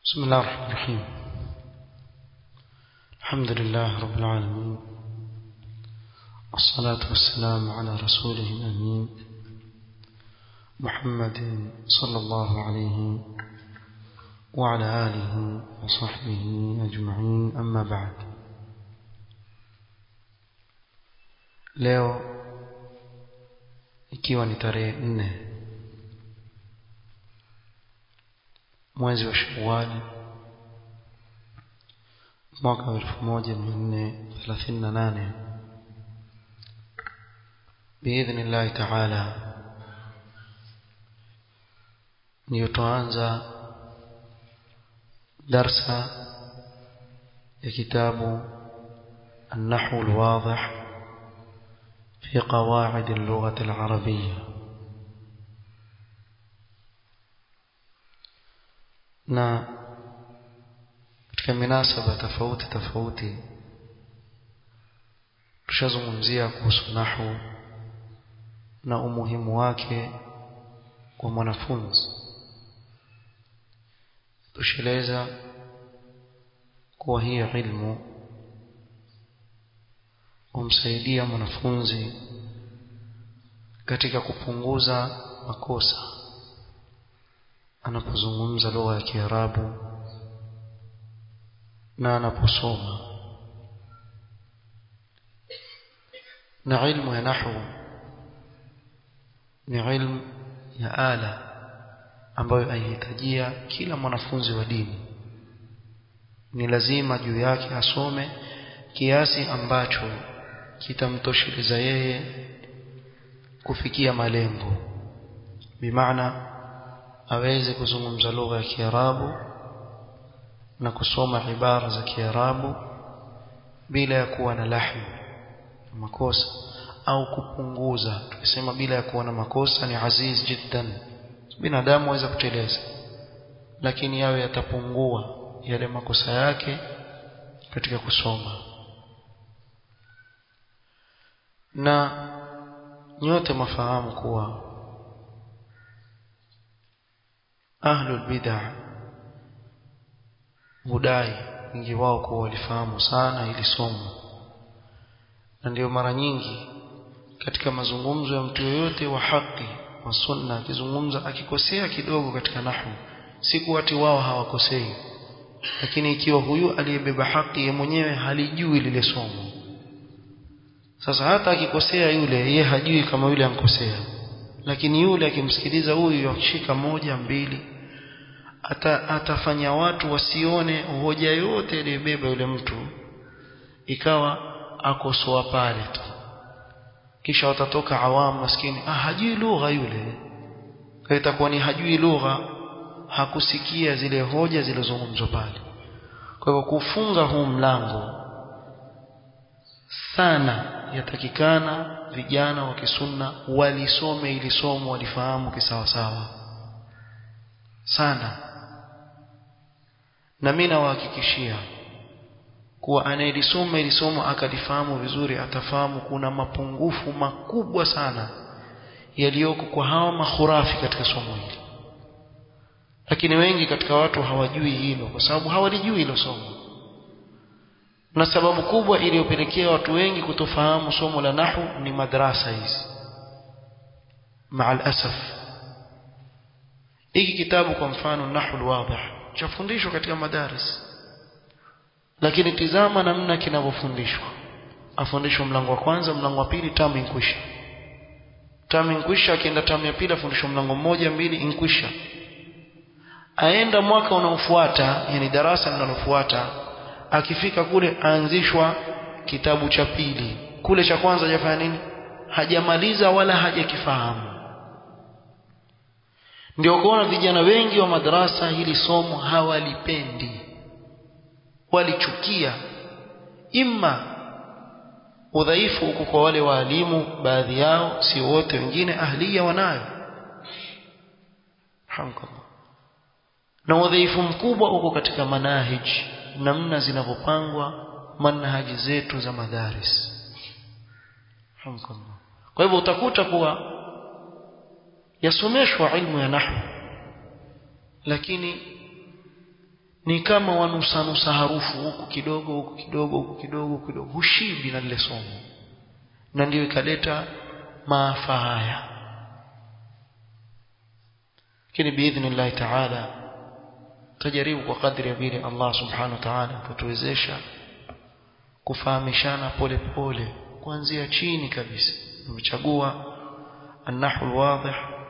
بسم الله الرحمن الرحيم. الحمد لله رب العالمين، والصلاة والسلام على رسوله الأمين محمد صلى الله عليه وعلى آله وصحبه أجمعين. أما بعد، leo ikiwa ni tarehe 4 mwezi wa Shawwal mwaka 1438 biidhnillah ta'ala, ndio tuanza darsa ya kitabu النحو الواضح في قواعد اللغة العربية. na katika minasaba tofauti tushazungumzia kuhusu nahwu na umuhimu wake kwa mwanafunzi. Tusheleza kuwa hii ilmu humsaidia mwanafunzi katika kupunguza makosa anapozungumza lugha ya Kiarabu na anaposoma. Na ilmu ya nahwu ni ilmu ya ala ambayo aihitajia kila mwanafunzi wa dini. Ni lazima juu yake asome kiasi ambacho kitamtosheleza yeye kufikia malengo, bimaana aweze kuzungumza lugha ya Kiarabu na kusoma ibara za Kiarabu bila ya kuwa na lahni makosa au kupunguza. Tukisema bila ya kuwa na makosa ni aziz jiddan, binadamu aweza kuteleza, lakini yawe yatapungua yale makosa yake katika kusoma. Na nyote mafahamu kuwa ahlul bid'ah hudai wengi wao kuwa walifahamu sana ili somo, na ndio mara nyingi katika mazungumzo ya mtu yoyote wa haki wa sunna akizungumza akikosea kidogo katika nahwu, si kuwa ati wao hawakosei, lakini ikiwa huyu aliyebeba haki yeye mwenyewe halijui lile somo, sasa hata akikosea yule yeye hajui kama yule ankosea, lakini yule akimsikiliza huyu yakishika moja mbili atafanya watu wasione hoja yote aliyobeba yule mtu, ikawa akosoa pale tu, kisha watatoka awamu maskini hajui lugha yule. Kwa itakuwa ni hajui lugha, hakusikia zile hoja zilizozungumzwa pale. Kwa hivyo kufunga huu mlango sana, yatakikana vijana wa kisunna walisome ili somo walifahamu kisawa sawa sana. Na mimi nawahakikishia kuwa anayelisoma ili somo akalifahamu vizuri atafahamu kuna mapungufu makubwa sana yaliyoko kwa hawa makhurafi katika somo hili. Lakini wengi katika watu hawajui hilo kwa sababu hawalijui hilo somo. Na sababu kubwa iliyopelekea watu wengi kutofahamu somo la nahwu ni madrasa hizi. Maal asaf, hiki kitabu kwa mfano Nahwu al-Wadih chafundishwa katika madaris, lakini tizama namna kinavyofundishwa. Afundishwa mlango wa kwanza, mlango wa pili, tamu inkwisha. Tamu inkwisha, akienda tamu ya pili afundishwa mlango mmoja mbili inkwisha. Aenda mwaka unaofuata, yani darasa linalofuata, akifika kule aanzishwa kitabu cha pili. Kule cha kwanza hajafanya nini? Hajamaliza wala hajakifahamu. Ndio kuona vijana wengi wa madrasa hili somo hawalipendi, walichukia. Imma udhaifu uko kwa wale waalimu, baadhi yao, si wote, wengine ahliya wanayo, hamdulillah. Na udhaifu mkubwa uko katika manahij, namna zinavyopangwa manhaji zetu za madaris, hamdulillah. Kwa hivyo utakuta kuwa yasomeshwa ilmu ya nahwu, lakini ni kama wanusa harufu huku kidogo huku kidogo huku kidogo huku kidogo, hushibi na lile somo, na ndio ikaleta maafa haya. Lakini biidhnillah ta'ala tajaribu kwa kadri ya vile Allah subhanahu wa ta'ala atatuwezesha kufahamishana pole pole kuanzia chini kabisa. Tumechagua an-nahwu al-wadih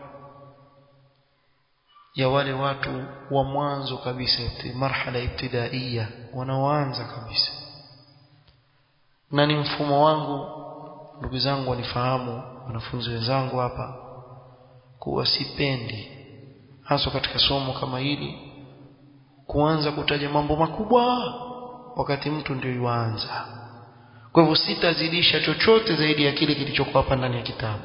ya wale watu wa mwanzo kabisa, marhala ibtidaiya, wanaoanza kabisa. Na ni mfumo wangu, ndugu zangu wanifahamu, wanafunzi wenzangu hapa, kuwa sipendi hasa katika somo kama hili kuanza kutaja mambo makubwa wakati mtu ndio yuanza. Kwa hivyo sitazidisha chochote zaidi ya kile kilichokuwa hapa ndani ya kitabu.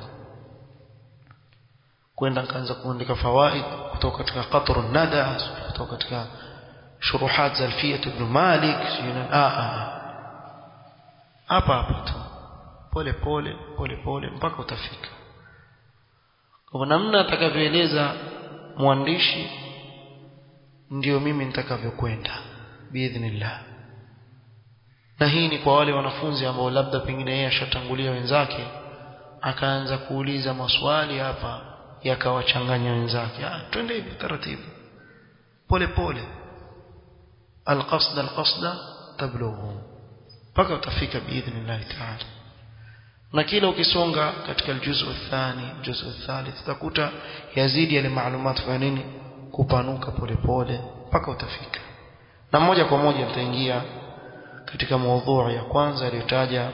Kwenda kaanza kuandika fawaid kutoka katika Qatrun Nada, kutoka katika shuruhat za Alfiyat ibn Malik, hapa tu pole pole mpaka utafika. Kwa namna atakavyoeleza mwandishi ndio mimi nitakavyokwenda biidhnillah. Na hii ni kwa wale wanafunzi ambao labda pengine yeye ashatangulia wenzake akaanza kuuliza maswali hapa yakawachanganya wenzake. Twende hivi taratibu pole pole, alqasda tablughu, mpaka utafika biidhnillah ta'ala. Na kila ukisonga katika aljuzu athani, aljuzu athalith, utakuta yazidi yale maalumat kwa nini kupanuka pole pole mpaka utafika. Na moja kwa moja tutaingia katika mada ya kwanza aliyotaja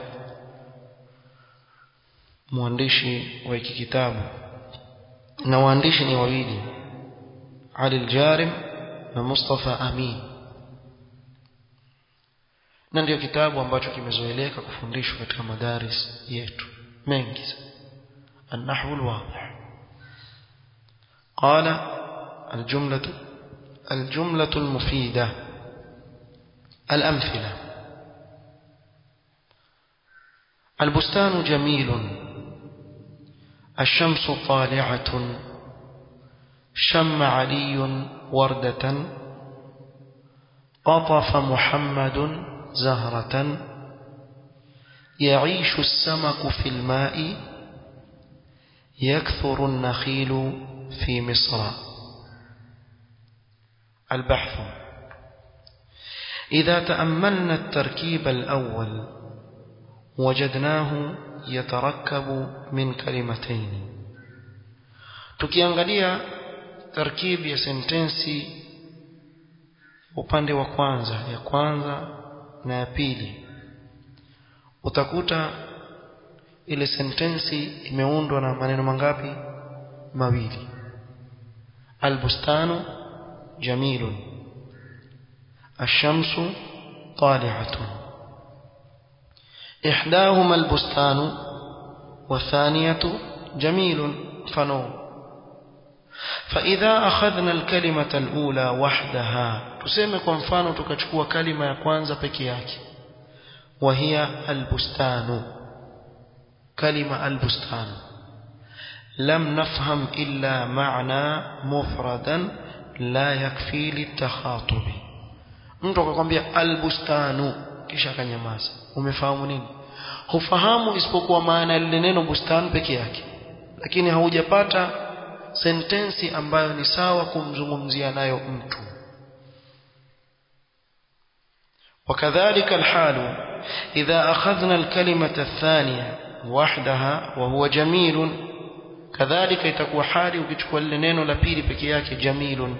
mwandishi wa hiki kitabu, na waandishi ni wawili, Ali al-Jarim na Mustafa Amin. Na ndio kitabu ambacho kimezoeleka kufundishwa katika madaris yetu mengi. An-Nahwu al-Wadih. Qala الجملة المفيدة. الأمثلة: البستان جميل، الشمس طالعة، شم علي وردة، قطف محمد زهرة، يعيش السمك في الماء، يكثر النخيل في مصر. البحث: إذا تأملنا التركيب الأول وجدناه يتركب من كلمتين. tukiangalia tarkib ya sentensi upande wa kwanza, ya kwanza na ya pili, utakuta ile sentensi imeundwa na maneno mangapi? Mawili. Albustanu jamilun, الشمس طالعة. إحداهما البستان والثانية جميل فنو. فإذا أخذنا الكلمة الأولى وحدها، تسمى كمفانو تكتشكوا كلمة يكوانزا بكياك، وهي البستان، كلمة البستان، لم نفهم إلا معنى مفردا لا يكفي للتخاطب. mtu akakwambia albustanu kisha akanyamaza, umefahamu nini? Hufahamu isipokuwa maana ya lile neno bustan peke yake, lakini haujapata sentensi ambayo ni sawa kumzungumzia nayo mtu. وكذلك الحال إذا أخذنا الكلمة الثانية وحدها وهو جميل، كذلك itakuwa hali ukichukua lile neno la pili peke yake jamilun.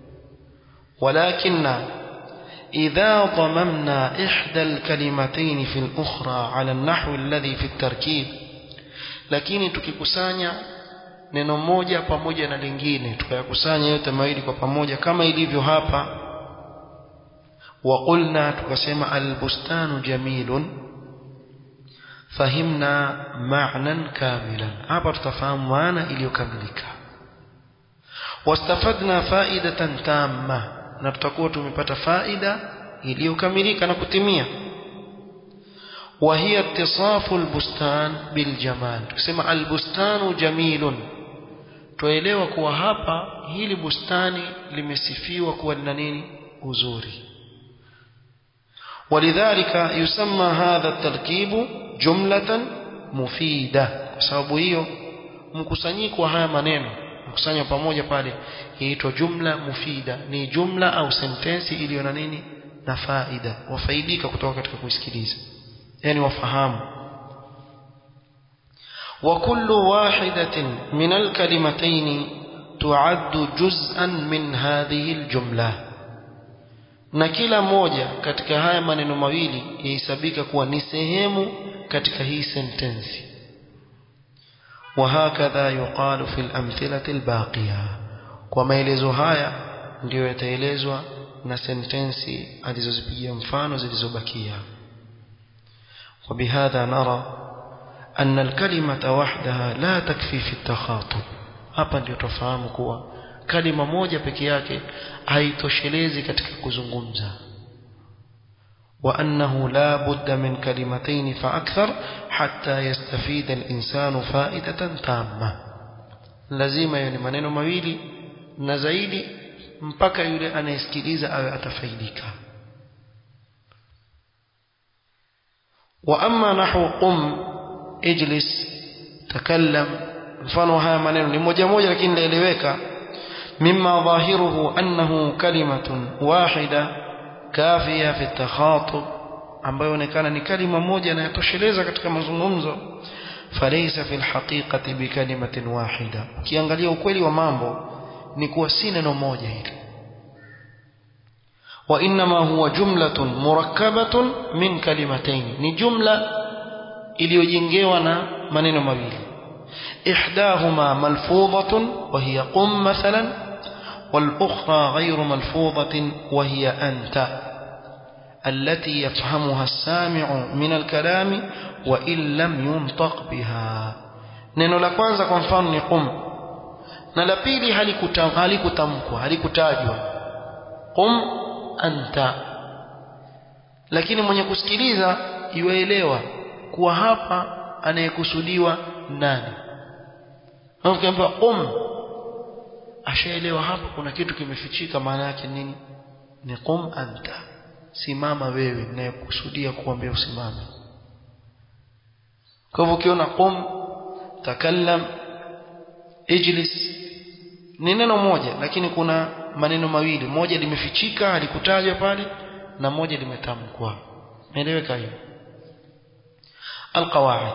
ولكن إذا ضممنا إحدى الكلمتين في الأخرى على النحو الذي في التركيب، lakini tukikusanya neno moja pamoja na lingine, tukayakusanya yote mawili kwa pamoja kama ilivyo hapa, وقلنا tukasema albustanu jamilun، fahimna ma'nan kamilan, hapa tutafahamu maana iliyokamilika. wastafadna faidatan tamma, na tutakuwa tumepata faida iliyokamilika na kutimia. وهي اتصاف البستان بالجمال. tukisema albustanu jamilun, tuelewa kuwa hapa hili bustani limesifiwa kuwa lina nini? uzuri. ولذلك يسمى هذا التركيب جملة مفيدة. kwa sababu hiyo mkusanyiko wa haya maneno mkusanywa pamoja pale inaitwa jumla mufida. Ni jumla au sentensi iliyo na nini? Na faida. Wafaidika kutoka katika kusikiliza, yani wafahamu. وكل واحدة من الكلمتين تعد جزءا من هذه الجملة. na kila moja katika haya maneno mawili yahesabika kuwa ni sehemu katika hii sentensi. وهكذا يقال في الأمثلة الباقية. kwa maelezo haya ndio yataelezwa na sentensi alizozipigia mfano zilizobakia. وبهذا نرى أن الكلمة وحدها لا تكفي في التخاطب. hapa ndio tufahamu kuwa kalima moja peke yake haitoshelezi katika kuzungumza. وأنه لا بد من كلمتين فأكثر حتى يستفيد الإنسان فائدة تامة. lazima yani maneno mawili na zaidi mpaka yule anayesikiliza awe atafaidika. وأما نحو قم اجلس تكلم, mfano haya maneno ni moja moja lakini laeleweka. مما ظاهره أنه كلمة واحدة كافية في التخاطب, ambayo inaonekana ni kalima moja na yatosheleza katika mazungumzo. فليس في الحقيقة بكلمة واحدة. ukiangalia ukweli wa mambo ni kuwa si neno moja hili. وإنما هو جملة مركبة من كلمتين. ni jumla iliyojengewa na maneno mawili. إحداهما ملفوظة وهي قم مثلا, والأخرى غير ملفوظة وهي أنت, التي يفهمها السامع من الكلام وإن لم ينطق بها. neno la kwanza kwa mfano ni qum, na la pili halikutamkwa, halikutajwa qum anta, lakini mwenye kusikiliza yuelewa kuwa hapa anayekusudiwa nani. Ukiambiwa qum, ashaelewa hapa kuna kitu kimefichika. maana yake nini? ni qum anta, simama wewe, ninayekusudia kuambia usimame. kwa hivyo ukiona qum, takallam, ijlis ni neno moja lakini kuna maneno mawili, moja limefichika halikutajwa pale na moja limetamkwa. Umeeleweka hiyo? Alqawaid.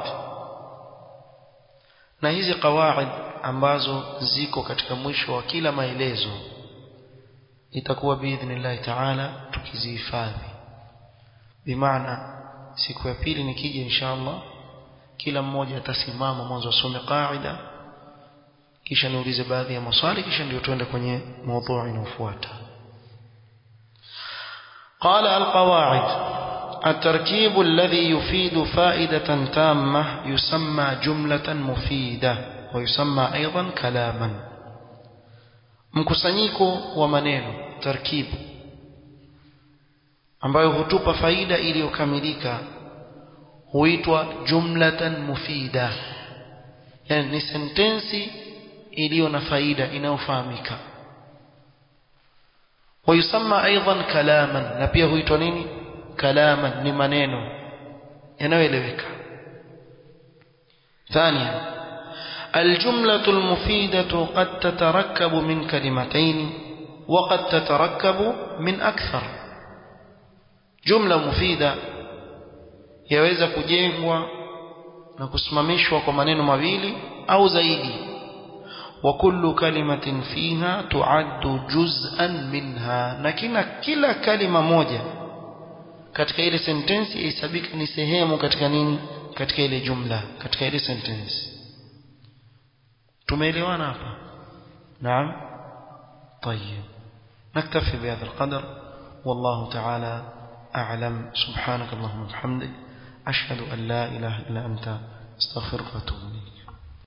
na hizi qawaid ambazo ziko katika mwisho wa kila maelezo itakuwa biidhnillah taala tukizihifadhi. bimaana siku ya pili nikija inshallah kila mmoja atasimama mwanzo asome qaida, kisha niulize baadhi ya maswali, kisha ndio tuende kwenye mada inayofuata. قال القواعد. التركيب الذي يفيد فائدة تامة يسمى جملة مفيدة ويسمى أيضا كلاما. mkusanyiko wa maneno tarkib ambayo hutupa faida iliyokamilika huitwa jumlatan mufida, yani ni sentensi iliyo na faida inayofahamika. ويسمى أيضا كلاما, na pia huitwa nini? كلاما, ni maneno yanayoeleweka. ثانيا الجملة المفيدة قد تتركب من كلمتين وقد تتركب من أكثر. جملة مفيدة yaweza kujengwa na kusimamishwa kwa maneno mawili au zaidi. وكل كلمة فيها تعد جزءا منها, na kila kalima moja katika ile sentensi ihesabika ni sehemu katika nini? Katika ile jumla, katika ile sentensi. tumeelewana hapa? naam. طيب نكتفي بهذا القدر والله تعالى أعلم. سبحانك اللهم وبحمدك أشهد أن لا إله إلا أنت استغفرك وأتوب إليك.